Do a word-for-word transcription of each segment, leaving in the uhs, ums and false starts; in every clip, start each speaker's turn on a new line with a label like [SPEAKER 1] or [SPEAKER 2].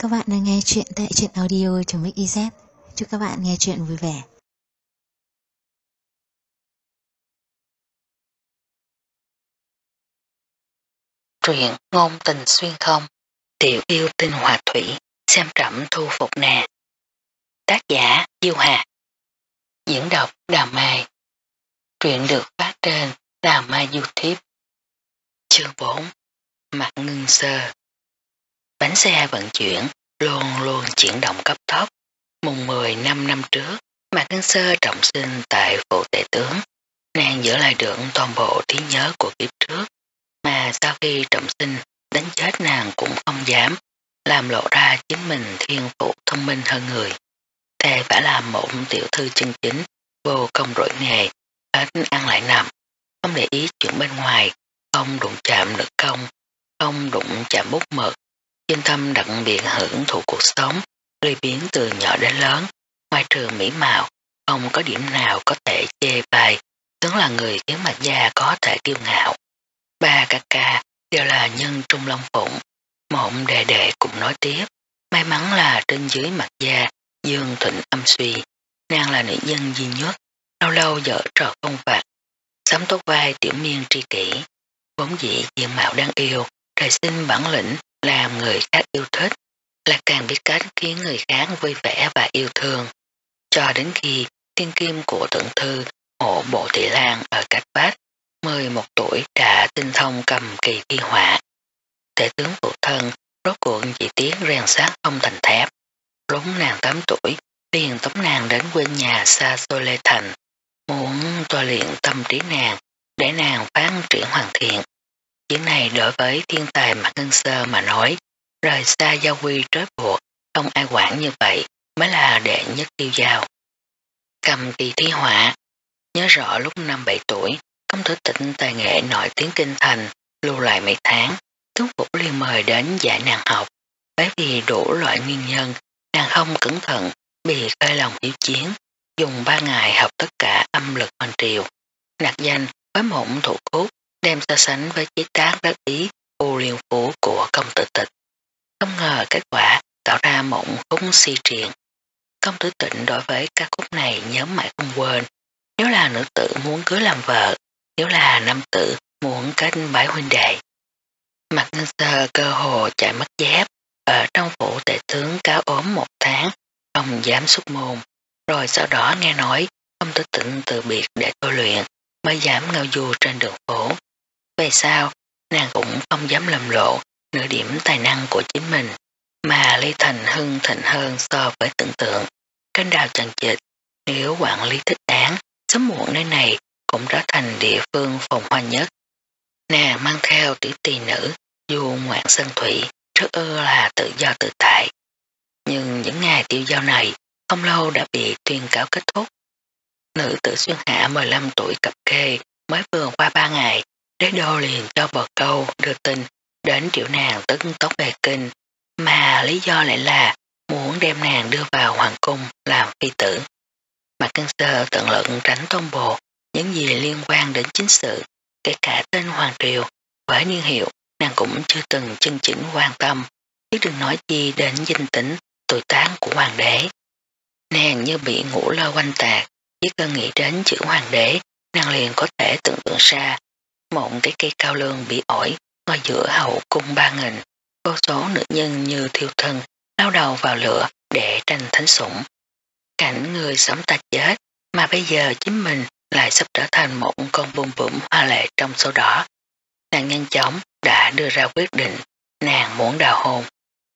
[SPEAKER 1] các bạn đang nghe chuyện tại truyện audio.mix.iz. Chúc các bạn nghe chuyện vui vẻ.
[SPEAKER 2] Truyện ngôn tình xuyên không, tiểu yêu tinh hòa thủy, xem trẫm thu phục nè. Tác giả Diêu Hà. Diễn đọc Đào Mai. Truyện được phát trên Đào Mai YouTube. Chương bốn. Mặt ngưng sơ. Bánh xe vận chuyển luôn luôn chuyển động cấp tốc. Mùng mười năm năm trước, Mạc Ngân Sơ trọng sinh tại phủ tể tướng. Nàng giữ lại được toàn bộ trí nhớ của kiếp trước, mà sau khi trọng sinh đánh chết nàng cũng không dám làm lộ ra chính mình thiên phụ thông minh hơn người. Thề phải làm một tiểu thư chân chính, vô công rỗi nghề, hết ăn lại nằm, không để ý chuyện bên ngoài, không đụng chạm lực công, không đụng chạm bút mực, chuyên tâm đặc biệt hưởng thụ cuộc sống, lười biến từ nhỏ đến lớn, ngoài trừ mỹ mạo, không có điểm nào có thể chê bai, tướng là người khiến Mạc gia có thể kiêu ngạo. Ba ca ca đều là nhân trung long phụng, mộng đệ đệ cũng nói tiếp, may mắn là trên dưới Mạc gia dương thịnh âm suy, nàng là nữ nhân duy nhất, lâu lâu dở trò không vặt, sắm tốt vai tiểu miên tri kỷ, vốn dĩ diện mạo đáng yêu, trời sinh bản lĩnh làm người khác yêu thích, là càng biết cách khiến người khác vui vẻ và yêu thương. Cho đến khi thiên kim của thượng thư hộ bộ thị lan ở cách vách, mười một tuổi đã tinh thông cầm kỳ thi họa. Tể tướng phụ thân rốt cuộc chỉ tiếc rèn sát không thành thép. Lúc nàng tám tuổi, liền tống nàng đến quê nhà xa xôi Lê Thành, muốn tôi luyện tâm trí nàng, để nàng phát triển hoàn thiện. Chuyện này đối với thiên tài Mạc Ngân Sơ mà nói, rời xa giao quy trói buộc, không ai quản như vậy mới là đệ nhất tiêu giao. Cầm kỳ thi họa, nhớ rõ lúc năm bảy tuổi, công tử Tịnh tài nghệ nổi tiếng kinh thành, lưu lại mấy tháng, tướng phủ liền mời đến dạy nàng học, bởi vì đủ loại nguyên nhân, nàng không cẩn thận, bị khơi lòng hiếu chiến, dùng ba ngày học tất cả âm lực hoàng triều, nạc danh với một thủ khúc, đem so sánh với chế tác đắc ý u liên phú của công tử Tịch. Không ngờ kết quả tạo ra một khúc si triền. Công tử Tịnh đối với ca khúc này nhớ mãi không quên, nếu là nữ tử muốn cưới làm vợ, nếu là nam tử muốn kết bái huynh đệ. Mạc Ngân Sơ cơ hồ chạy mất dép, ở trong phủ tể tướng cáo ốm một tháng, không dám xuất môn, rồi sau đó nghe nói công tử Tịnh từ biệt để tôi luyện, mới dám ngao du trên đường phố. Về sau, nàng cũng không dám lầm lộ nửa điểm tài năng của chính mình, mà Lý Thành hưng thịnh hơn so với tưởng tượng. Kênh đào chằng chịt, nếu quản lý thích đáng, sớm muộn nơi này cũng trở thành địa phương phồn hoa nhất. Nàng mang theo tiểu tỳ nữ, du ngoạn sân thủy, rất ưa là tự do tự tại. Nhưng những ngày tiêu giao này, không lâu đã bị tuyên cáo kết thúc. Nữ tử xuyên hạ mười lăm tuổi cập kê, mới vừa qua ba ngày, đế đô liền cho bờ câu đưa tin đến triệu nàng tức tốc về kinh, mà lý do lại là muốn đem nàng đưa vào hoàng cung làm phi tử. Mạc Ngân Sơ tận lực tránh tôn bồ những gì liên quan đến chính sự, kể cả tên hoàng triều với niên hiệu nàng cũng chưa từng chân chính quan tâm, chứ đừng nói gì đến danh tính tuổi tác của hoàng đế. Nàng như bị ngủ lơ quanh tạc, chỉ cần nghĩ đến chữ hoàng đế, nàng liền có thể tưởng tượng ra một cái cây cao lương bị ổi ngồi giữa hậu cung ba nghìn, vô số nữ nhân như thiêu thân lao đầu vào lửa để tranh thánh sủng. Cảnh người sống ta chết, mà bây giờ chính mình lại sắp trở thành một con bùm bụm hoa lệ trong số đó. Nàng nhanh chóng đã đưa ra quyết định, nàng muốn đào hôn.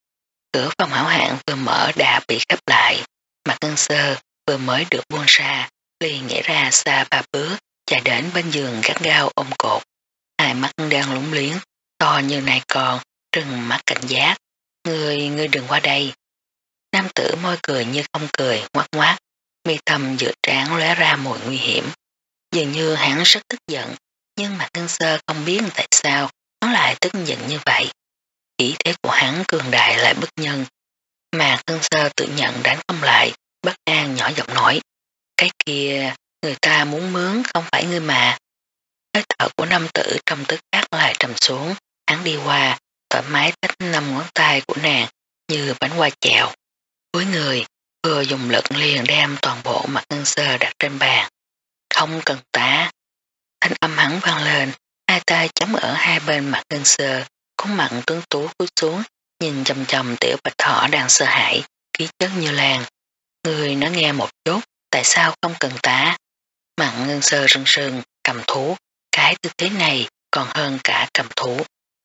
[SPEAKER 2] Cửa phòng hảo hạng vừa mở đã bị khép lại, Mạc Ngân Sơ vừa mới được buông ra, liền nhảy ra xa ba bước, chạy đến bên giường gắt gao ôm cột. Hai mắt đang lúng liếng, to như nai con, trừng mắt cảnh giác. Ngươi, ngươi đừng qua đây. Nam tử môi cười như không cười, ngoắt ngoắt, mi thầm giữa trán lóe ra mùi nguy hiểm. Dường như hắn rất tức giận, nhưng Mạc Ngân Sơ không biết tại sao hắn lại tức giận như vậy. Ý thế của hắn cường đại lại bất nhân. Mạc Ngân Sơ tự nhận đánh không lại, bất an nhỏ giọng nói. Cái kia, người ta muốn mướn không phải ngươi mà. Hơi thở của nam tử trong tức khắc lại trầm xuống, hắn đi qua, thoải mái tách năm ngón tay của nàng, như bánh hoa chèo. Cuối người, vừa dùng lực liền đem toàn bộ mặt Ngân Sơ đặt trên bàn. Không cần tá. Thanh âm hắn vang lên, hai tay chống ở hai bên mặt Ngân Sơ, khuôn mặt tuấn tú cúi xuống, nhìn chầm chầm tiểu bạch thỏ đang sợ hãi, khí chất như lan. Người nó nghe một chút, tại sao không cần tá? Mặt Ngân Sơ rưng rưng, cầm thú, cái tư thế này còn hơn cả cầm thú.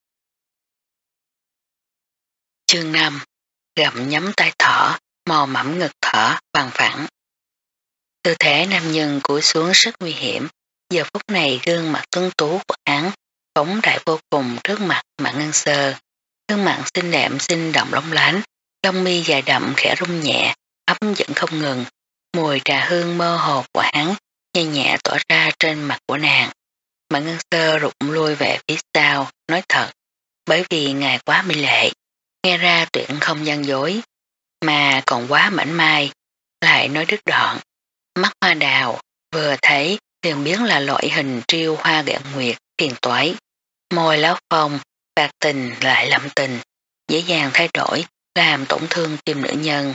[SPEAKER 2] Chương năm. Gặm nhắm tay thỏ, mò mẫm ngực thỏ, bằng phẳng. Tư thế nam nhân cúi xuống rất nguy hiểm, giờ phút này gương mặt tuấn tú của hắn phóng đại vô cùng trước mặt Mạc Ngân Sơ. Gương mặt xinh đẹp sinh động lóng lánh, lông mi dài đậm khẽ rung nhẹ, ấm dẫn không ngừng, mùi trà hương mơ hồ của hắn nhẹ nhẹ tỏa ra trên mặt của nàng. Mạc Ngân Sơ rụt lui về phía sau, nói thật, bởi vì ngài quá mỹ lệ, nghe ra tuyệt không gian dối, mà còn quá mảnh mai, lại nói đứt đoạn. Mắt hoa đào, vừa thấy liền biết là loại hình triêu hoa gạn nguyệt, phiền toái. Môi láo phong, bạc tình lại lậm tình, dễ dàng thay đổi, làm tổn thương tim nữ nhân.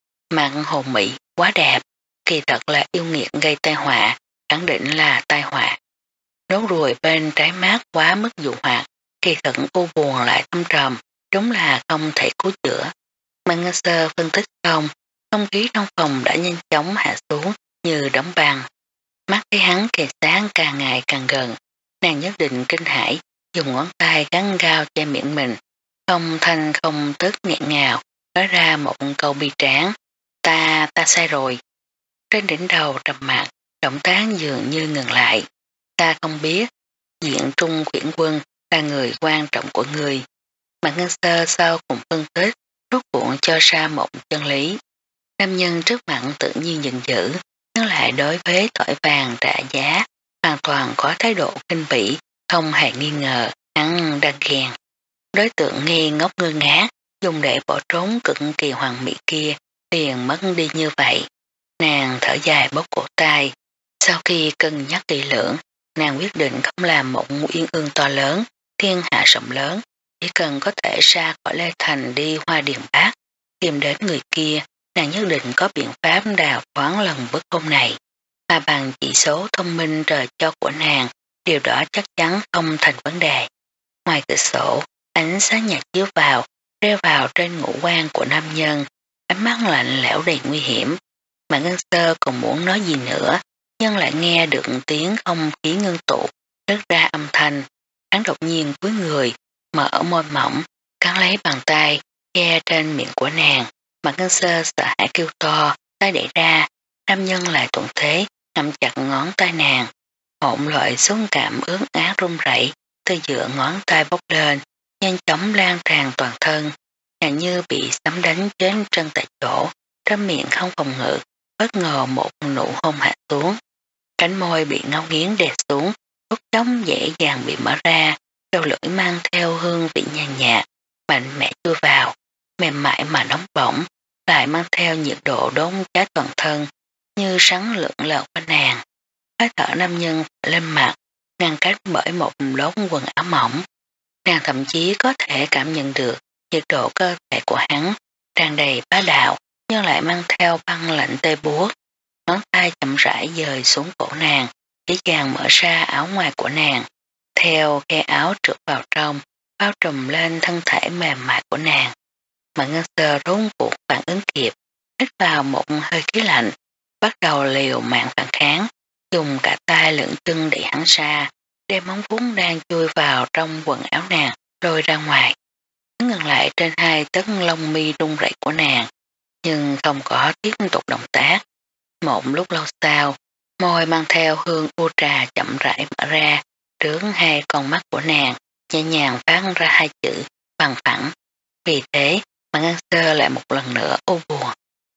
[SPEAKER 2] Mặn hồn mỹ, quá đẹp, kỳ thật là yêu nghiệt gây tai họa, khẳng định là tai họa. Nốt ruồi bên trái mắt quá mức dụ hoạt, kỳ thật u buồn lại thâm trầm, đúng là không thể cứu chữa. Mạc Ngân Sơ phân tích không, không khí trong phòng đã nhanh chóng hạ xuống như đóng băng. Mắt thấy hắn kề sáng càng ngày càng gần, nàng nhất định kinh hãi, dùng ngón tay gắn gao che miệng mình, không thanh không tức nghẹn ngào, nói ra một câu bi tráng, ta, ta sai rồi. Trên đỉnh đầu trầm mặt, động tác dường như ngừng lại, ta không biết, diện trung quyển quân là người quan trọng của người. Mạc Ngân Sơ sau cùng phân tích, rốt cuộn cho ra một chân lý. Nam nhân trước mặt tự nhiên giận dữ, nhưng lại đối với thỏi vàng trả giá, hoàn toàn có thái độ kinh vĩ, không hề nghi ngờ, hắn đang ghen. Đối tượng nghi ngốc ngơ ngác, dùng để bỏ trốn cực kỳ hoàng mỹ kia, liền mất đi như vậy. Nàng thở dài bóp cổ tay, sau khi cân nhắc kỹ lưỡng, nàng quyết định không làm một uyên ương to lớn, thiên hạ rộng lớn, chỉ cần có thể ra khỏi Lê Thành đi Hoa Điền Bắc, tìm đến người kia, nàng nhất định có biện pháp đào khoáng lần bức hôn này, mà bằng chỉ số thông minh trời cho của nàng, điều đó chắc chắn không thành vấn đề. Ngoài cửa sổ, ánh sáng nhạt chiếu vào, rơi vào trên ngũ quan của nam nhân, ánh mắt lạnh lẽo đầy nguy hiểm. Mà Ngân Sơ còn muốn nói gì nữa, nhưng lại nghe được tiếng không khí ngưng tụ, rớt ra âm thanh. Hắn đột nhiên cúi người, mở môi mỏng, cắn lấy bàn tay, che trên miệng của nàng. Mà Ngân Sơ sợ hãi kêu to, tay đẩy ra, nam nhân lại thuận thế, nắm chặt ngón tay nàng. Hỗn loại xúc cảm ướt át run rẩy từ giữa ngón tay bốc lên, nhanh chóng lan tràn toàn thân, nàng như bị sấm đánh chết chân tại chỗ, trong miệng không phòng ngự, bất ngờ một nụ hôn hạ xuống. Cánh môi bị ngấu nghiến đè xuống, phút chốc dễ dàng bị mở ra, đầu lưỡi mang theo hương vị nhàn nhạt, mạnh mẽ chui vào, mềm mại mà nóng bỏng, lại mang theo nhiệt độ đốn cháy toàn thân, như sắn lượn lợn qua nàng. Hơi thở nam nhân lên mặt, ngăn cách bởi một đống quần áo mỏng. Nàng thậm chí có thể cảm nhận được nhiệt độ cơ thể của hắn, tràn đầy bá đạo, nhưng lại mang theo băng lạnh tê buốt. Ngón tay chậm rãi dời xuống cổ nàng, dễ dàng mở ra áo ngoài của nàng, theo khe áo trượt vào trong, bao trùm lên thân thể mềm mại của nàng. Mà Ngân Sơ rốn cuộc phản ứng kịp, hít vào một hơi khí lạnh, bắt đầu liều mạng phản kháng, dùng cả tay lẫn chân để hắn ra, đem móng vuốt đang chui vào trong quần áo nàng, rồi ra ngoài. Hắn ngừng lại trên hai tấc lông mi rung rẩy của nàng, nhưng không có tiếp tục động tác. Một lúc lâu sau, môi mang theo hương u trà chậm rãi mở ra, trước hai con mắt của nàng, nhẹ nhàng phát ra hai chữ bằng phẳng. Vì thế mà Ngân Sơ lại một lần nữa u buồn.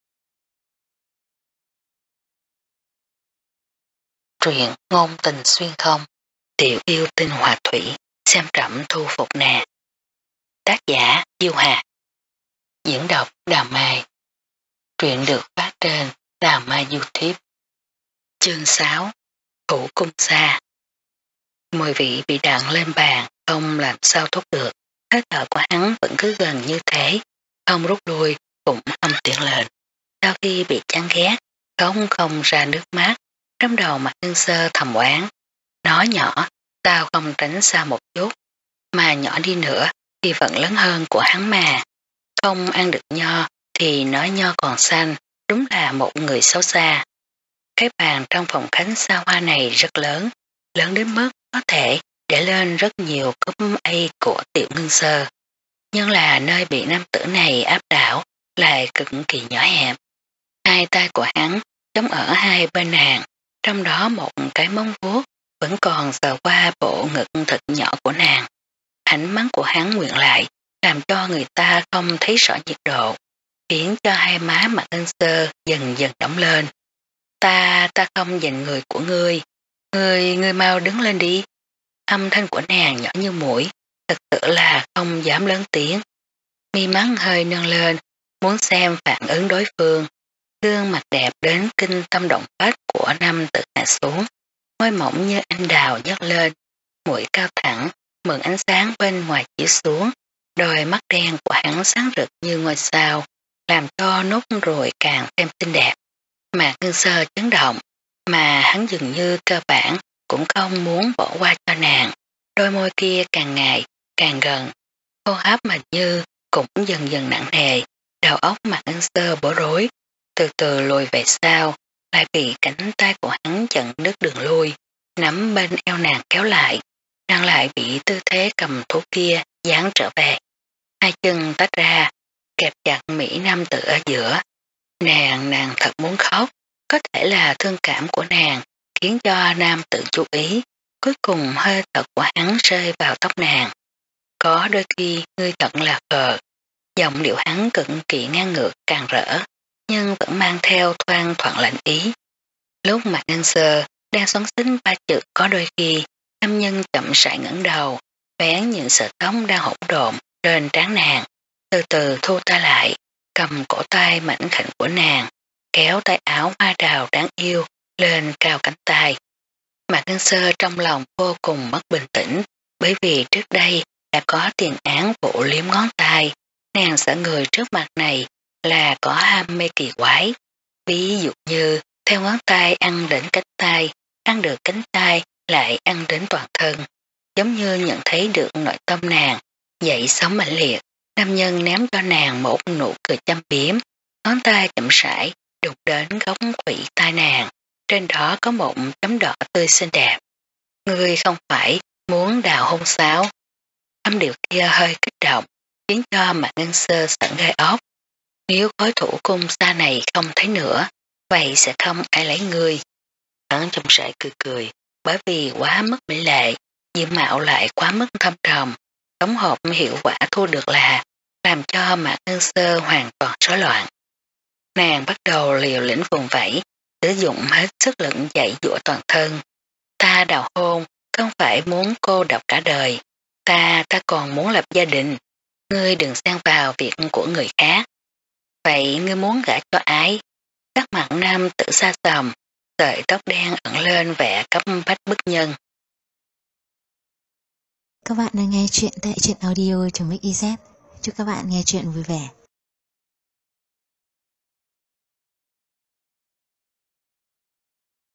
[SPEAKER 2] Truyện ngôn tình xuyên không, tiểu yêu tinh hòa thủy, xem trẫm thu phục nè. Tác giả Diêu Hà. Diễn đọc Đào Mai. Truyện được phát trên Đào Mai YouTube. Chương sáu. Thủ cung xa. Mùi vị bị đặn lên bàn, không làm sao thốt được. Hơi thở của hắn vẫn cứ gần như thế. không rút lui, cũng không tiến lên. Sau khi bị chán ghét, không không ra nước mắt, trong đầu Mạc Ngân Sơ thầm oán. Nói nhỏ, tao không tránh xa một chút, mà nhỏ đi nữa thì vẫn lớn hơn của hắn mà. Không ăn được nho thì nói nho còn xanh, đúng là một người xấu xa. Cái bàn trong phòng khánh xa hoa này rất lớn, lớn đến mức có thể để lên rất nhiều cúp A của Tiểu Ngân Sơ. Nhưng là nơi bị nam tử này áp đảo lại cực kỳ nhỏ hẹp. Hai tay của hắn chống ở hai bên nàng, trong đó một cái móng vuốt vẫn còn sờ qua bộ ngực thật nhỏ của nàng. Ánh mắt của hắn nguyện lại, làm cho người ta không thấy rõ nhiệt độ, khiến cho hai má Mạc Ngân Sơ dần dần đóng lên. Ta, ta không giành người của ngươi, ngươi, ngươi mau đứng lên đi. Âm thanh của nàng nhỏ như mũi, thật sự là không dám lớn tiếng. Mi mắt hơi nâng lên, muốn xem phản ứng đối phương. Gương mặt đẹp đến kinh tâm động phách của nam tử hạ xuống, môi mỏng như anh đào nhấc lên, mũi cao thẳng, mượn ánh sáng bên ngoài chiếu xuống, đôi mắt đen của hắn sáng rực như ngôi sao, làm cho nốt ruồi càng thêm xinh đẹp. Mạc Ngân Sơ chấn động, mà hắn dường như cơ bản cũng không muốn bỏ qua cho nàng. Đôi môi kia càng ngày càng gần, hô hấp mà như cũng dần dần nặng nề, đầu óc Mạc Ngân Sơ bối rối, từ từ lùi về sau, lại bị cánh tay của hắn chặn đứt đường lui, nắm bên eo nàng kéo lại, nàng lại bị tư thế cầm thú kia dán trở về. Hai chân tách ra, kẹp chặt Mỹ nam tử ở giữa. Nàng, nàng thật muốn khóc, có thể là thương cảm của nàng khiến cho nam tử chú ý, cuối cùng hơi thở của hắn rơi vào tóc nàng. Có đôi khi ngươi thật là khờ, giọng điệu hắn cực kỳ ngang ngược càng rỡ, nhưng vẫn mang theo thoang thoảng lạnh ý. Lúc Mạc Ngân Sơ đang xoắn xính ba chữ có đôi khi, nam nhân chậm rãi ngẩng đầu, vén những sợi tóc đang hỗn độn trên trán nàng, từ từ thu tay lại, cầm cổ tay mảnh khảnh của nàng, kéo tay áo hoa đào đáng yêu lên cao cánh tay. Mạc Ngân Sơ trong lòng vô cùng mất bình tĩnh, bởi vì trước đây đã có tiền án vụ liếm ngón tay, nàng sợ người trước mặt này là có ham mê kỳ quái. Ví dụ như theo ngón tay ăn đến cánh tay, ăn được cánh tay lại ăn đến toàn thân, giống như nhận thấy được nội tâm nàng, dậy sóng mạnh liệt. Nam nhân ném cho nàng một nụ cười chăm biếm, ngón tay chậm rãi đụng đến góc quỷ tai nàng, trên đó có một chấm đỏ tươi xinh đẹp. Ngươi không phải muốn đào hôn sao? Âm điệu kia hơi kích động, khiến cho Mạc Ngân Sơ sẵn gai ốc. Nếu khối thủ cung xa này không thấy nữa, vậy sẽ không ai lấy ngươi. Hắn trong sải cười cười, bởi vì quá mức mỹ lệ, diện mạo lại quá mức thâm trầm, tổng hợp hiệu quả thu được là làm cho Mạc Ngân Sơ hoàn toàn rối loạn. Nàng bắt đầu liều lĩnh vùng vẫy, sử dụng hết sức lực dạy dụa toàn thân. Ta đào hôn, không phải muốn cô độc cả đời. Ta, ta còn muốn lập gia đình. Ngươi đừng xen vào việc của người khác. Vậy ngươi muốn gả cho ai? Sắc mặt nam tự xa xầm, sợi tóc đen ẩn lên vẻ cấp bách bức nhân.
[SPEAKER 1] Các bạn đang nghe chuyện tại truyện audio.mixyz. Chúc các bạn nghe chuyện vui vẻ.